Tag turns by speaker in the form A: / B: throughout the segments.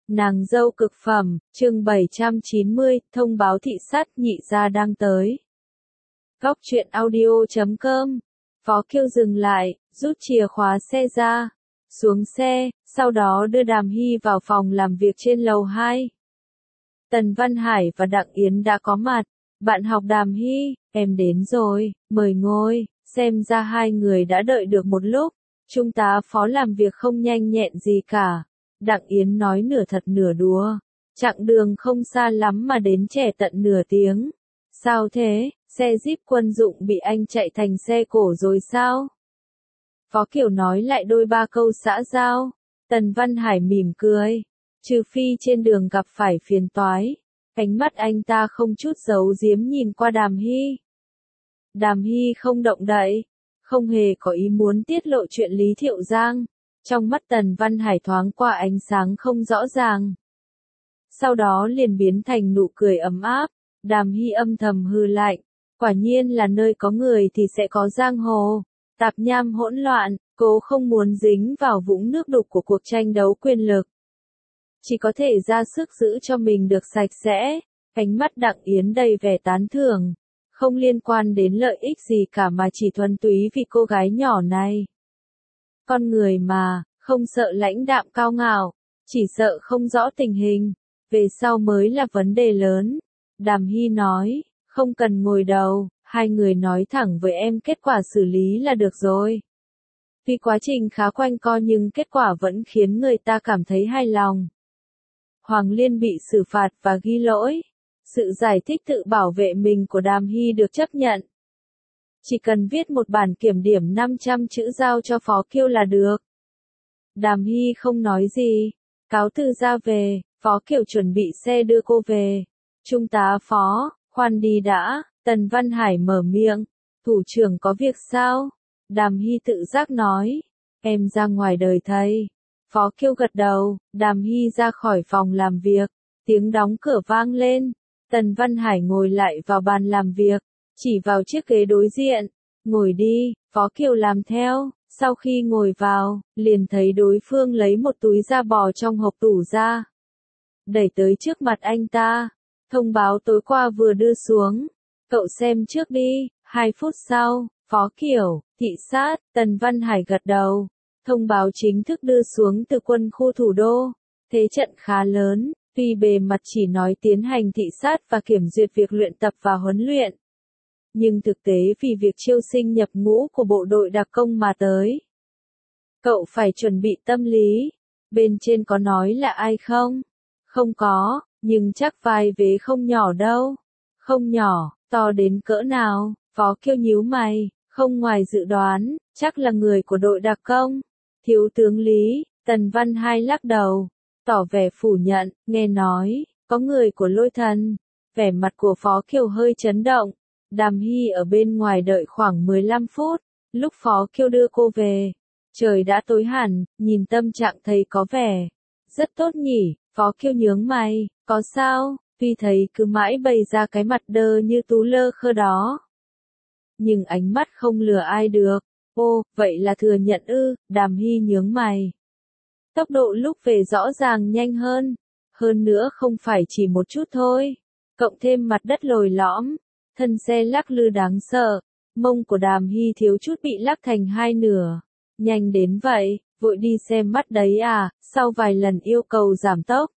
A: Nàng dâu cực phẩm, chương 790, thông báo thị sát nhị gia đang tới. Góc truyện audio.com. Phó Kiêu dừng lại, rút chìa khóa xe ra, xuống xe, sau đó đưa Đàm Hy vào phòng làm việc trên lầu 2. Tần Văn Hải và Đặng Yến đã có mặt. Bạn học Đàm Hy, em đến rồi, mời ngồi. Xem ra hai người đã đợi được một lúc. Trung tá Phó làm việc không nhanh nhẹn gì cả. Đặng Yến nói nửa thật nửa đùa. Chặng đường không xa lắm mà đến trễ tận nửa tiếng. Sao thế, xe Jeep quân dụng bị anh chạy thành xe cổ rồi sao? Phó Kiều nói lại đôi ba câu xã giao. Tần Văn Hải mỉm cười. Trừ phi trên đường gặp phải phiền toái. Ánh mắt anh ta không chút giấu giếm nhìn qua Đàm Hy. Đàm Hy không động đậy, không hề có ý muốn tiết lộ chuyện Lý Thiệu Giang. Trong mắt Tần Văn Hải thoáng qua ánh sáng không rõ ràng. Sau đó liền biến thành nụ cười ấm áp. Đàm Hy âm thầm hừ lạnh. Quả nhiên là nơi có người thì sẽ có giang hồ. Tạp nham hỗn loạn, cố không muốn dính vào vũng nước đục của cuộc tranh đấu quyền lực. Chỉ có thể ra sức giữ cho mình được sạch sẽ. Ánh mắt Đặng Yến đầy vẻ tán thưởng. Không liên quan đến lợi ích gì cả mà chỉ thuần túy vì cô gái nhỏ này. Con người mà, không sợ lãnh đạm cao ngạo, chỉ sợ không rõ tình hình. Về sau mới là vấn đề lớn. Đàm Hy nói, không cần ngồi đầu, hai người nói thẳng với em kết quả xử lý là được rồi. Vì quá trình khá quanh co nhưng kết quả vẫn khiến người ta cảm thấy hài lòng. Hoàng Liên bị xử phạt và ghi lỗi. Sự giải thích tự bảo vệ mình của Đàm Hy được chấp nhận. Chỉ cần viết một bản kiểm điểm 500 chữ giao cho Phó Kiêu là được. Đàm Hy không nói gì. Cáo từ ra về, Phó Kiều chuẩn bị xe đưa cô về. Trung tá Phó, khoan đi đã, Tần Văn Hải mở miệng. Thủ trưởng có việc sao? Đàm Hy tự giác nói. Em ra ngoài đời thầy. Phó Kiêu gật đầu, Đàm Hy ra khỏi phòng làm việc. Tiếng đóng cửa vang lên. Tần Văn Hải ngồi lại vào bàn làm việc. Chỉ vào chiếc ghế đối diện. Ngồi đi, Phó Kiều làm theo. Sau khi ngồi vào, liền thấy đối phương lấy một túi da bò trong hộp tủ ra. Đẩy tới trước mặt anh ta. Thông báo tối qua vừa đưa xuống. Cậu xem trước đi. 2 phút sau, Phó Kiều, thị sát, Tần Văn Hải gật đầu. Thông báo chính thức đưa xuống từ quân khu thủ đô. Thế trận khá lớn, tuy bề mặt chỉ nói tiến hành thị sát và kiểm duyệt việc luyện tập và huấn luyện. Nhưng thực tế vì việc chiêu sinh nhập ngũ của bộ đội đặc công mà tới. Cậu phải chuẩn bị tâm lý. Bên trên có nói là ai không? Không có, nhưng chắc vai vế không nhỏ đâu. Không nhỏ, to đến cỡ nào? Phó Kiêu nhíu mày, không ngoài dự đoán, chắc là người của đội đặc công. Thiếu tướng Lý, Tần Văn Hai lắc đầu, tỏ vẻ phủ nhận, nghe nói, có người của Lôi Thần. Vẻ mặt của Phó Kiều hơi chấn động. Đàm Hy ở bên ngoài đợi khoảng 15 phút, lúc Phó Kiêu đưa cô về. Trời đã tối hẳn, nhìn tâm trạng thấy có vẻ rất tốt nhỉ. Phó Kiêu nhướng mày, có sao? Tuy thấy cứ mãi bày ra cái mặt đơ như tú lơ khơ đó. Nhưng ánh mắt không lừa ai được. Ô, vậy là thừa nhận ư? Đàm Hy nhướng mày. Tốc độ lúc về rõ ràng nhanh hơn. Hơn nữa không phải chỉ một chút thôi. Cộng thêm mặt đất lồi lõm. Thân xe lắc lư đáng sợ. Mông của Đàm Hy thiếu chút bị lắc thành hai nửa. Nhanh đến vậy, vội đi xem mắt đấy à, sau vài lần yêu cầu giảm tốc.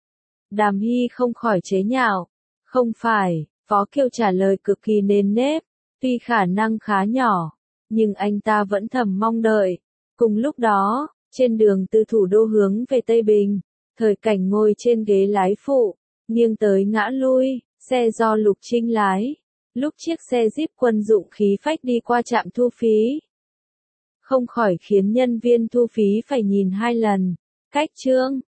A: Đàm Hy không khỏi chế nhạo. Không phải, Phó Kiều trả lời cực kỳ nền nếp. Tuy khả năng khá nhỏ, nhưng anh ta vẫn thầm mong đợi. Cùng lúc đó, trên đường từ thủ đô hướng về Tây Bình, Thời Cảnh ngồi trên ghế lái phụ, nghiêng tới ngã lui, xe do Lục Trinh lái. Lúc chiếc xe Jeep quân dụng khí phách đi qua trạm thu phí, không khỏi khiến nhân viên thu phí phải nhìn 2 lần. Cách trương,